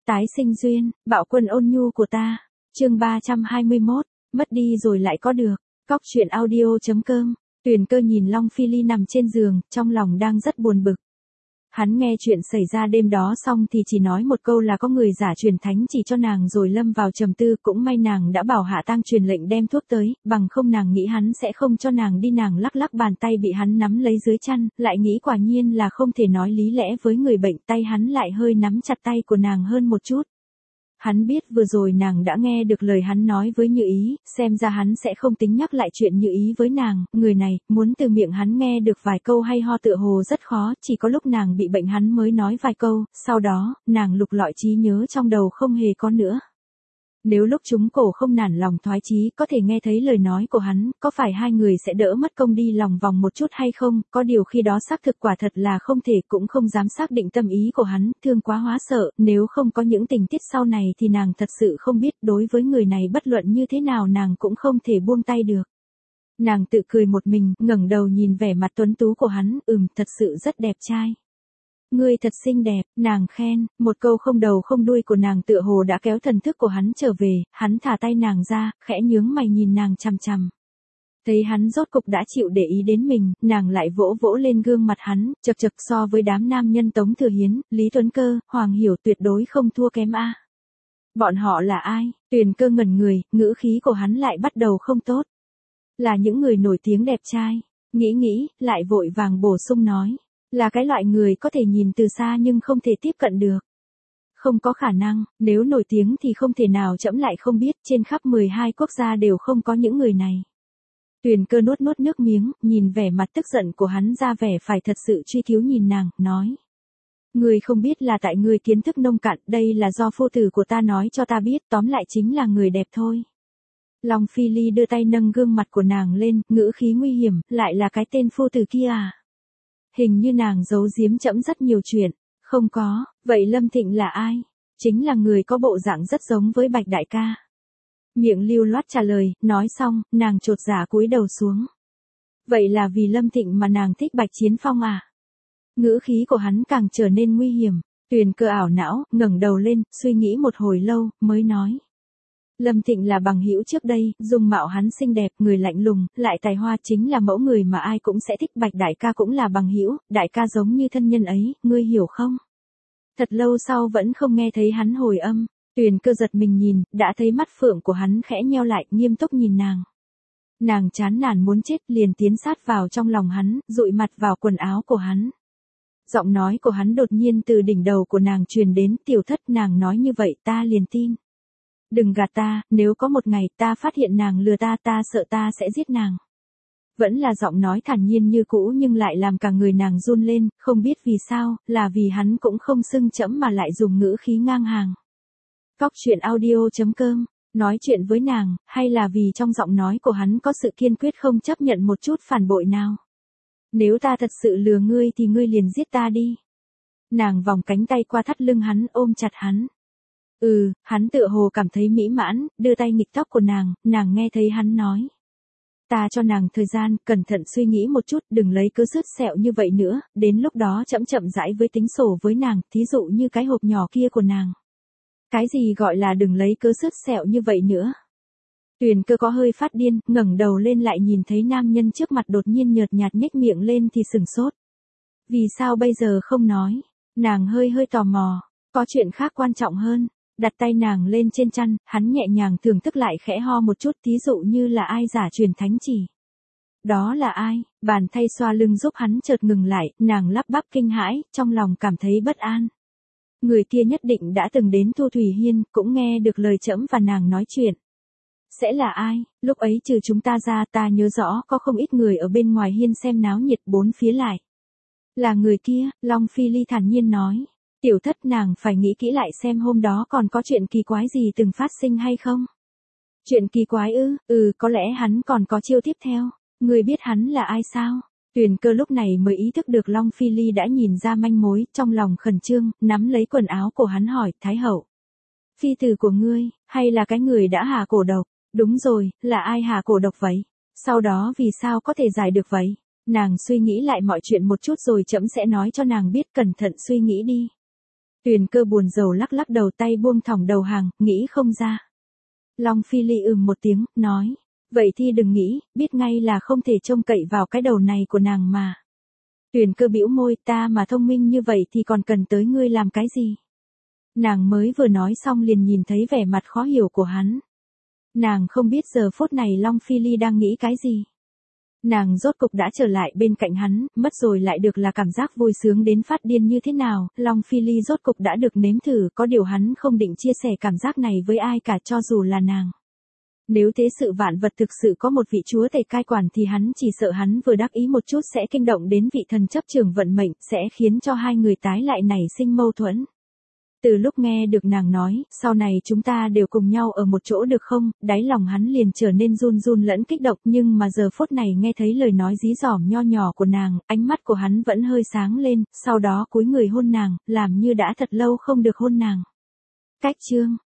Tái sinh duyên, bạo quân ôn nhu của ta. Chương 321, mất đi rồi lại có được. Cóc truyện audio.com. Tuyền Cơ nhìn Long Phi Ly nằm trên giường, trong lòng đang rất buồn bực. Hắn nghe chuyện xảy ra đêm đó xong thì chỉ nói một câu là có người giả truyền thánh chỉ cho nàng rồi lâm vào trầm tư, cũng may nàng đã bảo Hạ Tang truyền lệnh đem thuốc tới, bằng không nàng nghĩ hắn sẽ không cho nàng đi. Nàng lắc lắc bàn tay bị hắn nắm lấy dưới chăn, lại nghĩ quả nhiên là không thể nói lý lẽ với người bệnh, tay hắn lại hơi nắm chặt tay của nàng hơn một chút. Hắn biết vừa rồi nàng đã nghe được lời hắn nói với Như Ý, xem ra hắn sẽ không tính nhắc lại chuyện Như Ý với nàng, người này, muốn từ miệng hắn nghe được vài câu hay ho tựa hồ rất khó, chỉ có lúc nàng bị bệnh hắn mới nói vài câu, sau đó, nàng lục lọi trí nhớ trong đầu không hề có nữa. Nếu lúc chúng cổ không nản lòng thoái chí có thể nghe thấy lời nói của hắn, có phải hai người sẽ đỡ mất công đi lòng vòng một chút hay không, có điều khi đó xác thực quả thật là không thể, cũng không dám xác định tâm ý của hắn, thương quá hóa sợ, nếu không có những tình tiết sau này thì nàng thật sự không biết, đối với người này bất luận như thế nào nàng cũng không thể buông tay được. Nàng tự cười một mình, ngẩng đầu nhìn vẻ mặt tuấn tú của hắn, thật sự rất đẹp trai. Ngươi thật xinh đẹp, nàng khen, một câu không đầu không đuôi của nàng tựa hồ đã kéo thần thức của hắn trở về, hắn thả tay nàng ra, khẽ nhướng mày nhìn nàng chằm chằm. Thấy hắn rốt cục đã chịu để ý đến mình, nàng lại vỗ vỗ lên gương mặt hắn, chật chật, so với đám nam nhân Tống Thừa Hiến, Lý Tuấn Cơ, Hoàng Hiểu tuyệt đối không thua kém a. Bọn họ là ai? Tuyền Cơ ngẩn người, ngữ khí của hắn lại bắt đầu không tốt. Là những người nổi tiếng đẹp trai. Nghĩ, lại vội vàng bổ sung nói. Là cái loại người có thể nhìn từ xa nhưng không thể tiếp cận được. Không có khả năng, nếu nổi tiếng thì không thể nào trẫm lại không biết, trên khắp 12 quốc gia đều không có những người này. Tuyền Cơ nuốt nước miếng, nhìn vẻ mặt tức giận của hắn ra vẻ phải thật sự truy cứu nhìn nàng, nói. Ngươi không biết là tại ngươi kiến thức nông cạn, đây là do phu tử của ta nói cho ta biết, tóm lại chính là người đẹp thôi. Long Phi Ly đưa tay nâng gương mặt của nàng lên, ngữ khí nguy hiểm, lại là cái tên phu tử kia à? Hình như nàng giấu giếm trẫm rất nhiều chuyện. Không có, vậy Lâm Thịnh là ai? Chính là người có bộ dạng rất giống với Bạch đại ca. Miệng lưu loát trả lời, nói xong, nàng chột dạ cúi đầu xuống. Vậy là vì Lâm Thịnh mà nàng thích Bạch Chiến Phong à? Ngữ khí của hắn càng trở nên nguy hiểm. Tuyền Cơ ảo não, ngẩng đầu lên, suy nghĩ một hồi lâu, mới nói. Lâm Thịnh là bằng hữu trước đây, dung mạo hắn xinh đẹp, người lạnh lùng, lại tài hoa, chính là mẫu người mà ai cũng sẽ thích. Bạch đại ca cũng là bằng hữu, đại ca giống như thân nhân ấy, ngươi hiểu không? Thật lâu sau vẫn không nghe thấy hắn hồi âm, Tuyền Cơ giật mình nhìn, đã thấy mắt phượng của hắn khẽ nheo lại, nghiêm túc nhìn nàng. Nàng chán nản muốn chết, liền tiến sát vào trong lòng hắn, dụi mặt vào quần áo của hắn. Giọng nói của hắn đột nhiên từ đỉnh đầu của nàng truyền đến, Tiểu Thất, nàng nói như vậy ta liền tin. Đừng gạt ta, nếu có một ngày ta phát hiện nàng lừa ta, ta sợ ta sẽ giết nàng. Vẫn là giọng nói thản nhiên như cũ nhưng lại làm cả người nàng run lên, không biết vì sao, là vì hắn cũng không xưng trẫm mà lại dùng ngữ khí ngang hàng. Cóc truyện audio.com, nói chuyện với nàng, hay là vì trong giọng nói của hắn có sự kiên quyết không chấp nhận một chút phản bội nào. Nếu ta thật sự lừa ngươi thì ngươi liền giết ta đi. Nàng vòng cánh tay qua thắt lưng hắn, ôm chặt hắn. Hắn tựa hồ cảm thấy mỹ mãn, đưa tay nghịch tóc của nàng nghe thấy hắn nói. Ta cho nàng thời gian, cẩn thận suy nghĩ một chút, đừng lấy cớ sứt sẹo như vậy nữa, đến lúc đó chậm rãi với tính sổ với nàng, thí dụ như cái hộp nhỏ kia của nàng. Cái gì gọi là đừng lấy cớ sứt sẹo như vậy nữa? Tuyền Cơ có hơi phát điên, ngẩng đầu lên lại nhìn thấy nam nhân trước mặt đột nhiên nhợt nhạt nhếch miệng lên thì sửng sốt. Vì sao bây giờ không nói? Nàng hơi tò mò, có chuyện khác quan trọng hơn. Đặt tay nàng lên trên chăn, hắn nhẹ nhàng thưởng thức lại khẽ ho một chút, thí dụ như là ai giả truyền thánh chỉ. Đó là ai? Bàn tay xoa lưng giúp hắn chợt ngừng lại, nàng lắp bắp kinh hãi, trong lòng cảm thấy bất an. Người kia nhất định đã từng đến Thu Thủy Hiên, cũng nghe được lời trẫm và nàng nói chuyện. Sẽ là ai? Lúc ấy trừ chúng ta ra, ta nhớ rõ có không ít người ở bên ngoài hiên xem náo nhiệt, bốn phía lại. Là người kia, Long Phi Ly thản nhiên nói. Tiểu Thất, nàng phải nghĩ kỹ lại xem hôm đó còn có chuyện kỳ quái gì từng phát sinh hay không. Chuyện kỳ quái ư? Có lẽ hắn còn có chiêu tiếp theo. Người biết hắn là ai sao? Tuyền Cơ lúc này mới ý thức được Long Phi Ly đã nhìn ra manh mối, trong lòng khẩn trương, nắm lấy quần áo của hắn hỏi, Thái hậu. Phi tử của ngươi, hay là cái người đã hạ cổ độc? Đúng rồi, là ai hạ cổ độc vậy? Sau đó vì sao có thể giải được vậy? Nàng suy nghĩ lại mọi chuyện một chút rồi trẫm sẽ nói cho nàng biết, cẩn thận suy nghĩ đi. Tuyền Cơ buồn rầu lắc lắc đầu, tay buông thõng đầu hàng, nghĩ không ra. Long Phi Ly một tiếng, nói. Vậy thì đừng nghĩ, biết ngay là không thể trông cậy vào cái đầu này của nàng mà. Tuyền Cơ bĩu môi, ta mà thông minh như vậy thì còn cần tới ngươi làm cái gì? Nàng mới vừa nói xong liền nhìn thấy vẻ mặt khó hiểu của hắn. Nàng không biết giờ phút này Long Phi Ly đang nghĩ cái gì. Nàng rốt cục đã trở lại bên cạnh hắn, mất rồi lại được là cảm giác vui sướng đến phát điên như thế nào, Long Phi Ly rốt cục đã được nếm thử, có điều hắn không định chia sẻ cảm giác này với ai cả cho dù là nàng. Nếu thế sự vạn vật thực sự có một vị chúa tể cai quản thì hắn chỉ sợ hắn vừa đắc ý một chút sẽ kinh động đến vị thần chấp trường vận mệnh, sẽ khiến cho hai người tái lại nảy sinh mâu thuẫn. Từ lúc nghe được nàng nói, sau này chúng ta đều cùng nhau ở một chỗ được không, đáy lòng hắn liền trở nên run run lẫn kích động, nhưng mà giờ phút này nghe thấy lời nói dí dỏm nho nhỏ của nàng, ánh mắt của hắn vẫn hơi sáng lên, sau đó cúi người hôn nàng, làm như đã thật lâu không được hôn nàng. Cách chương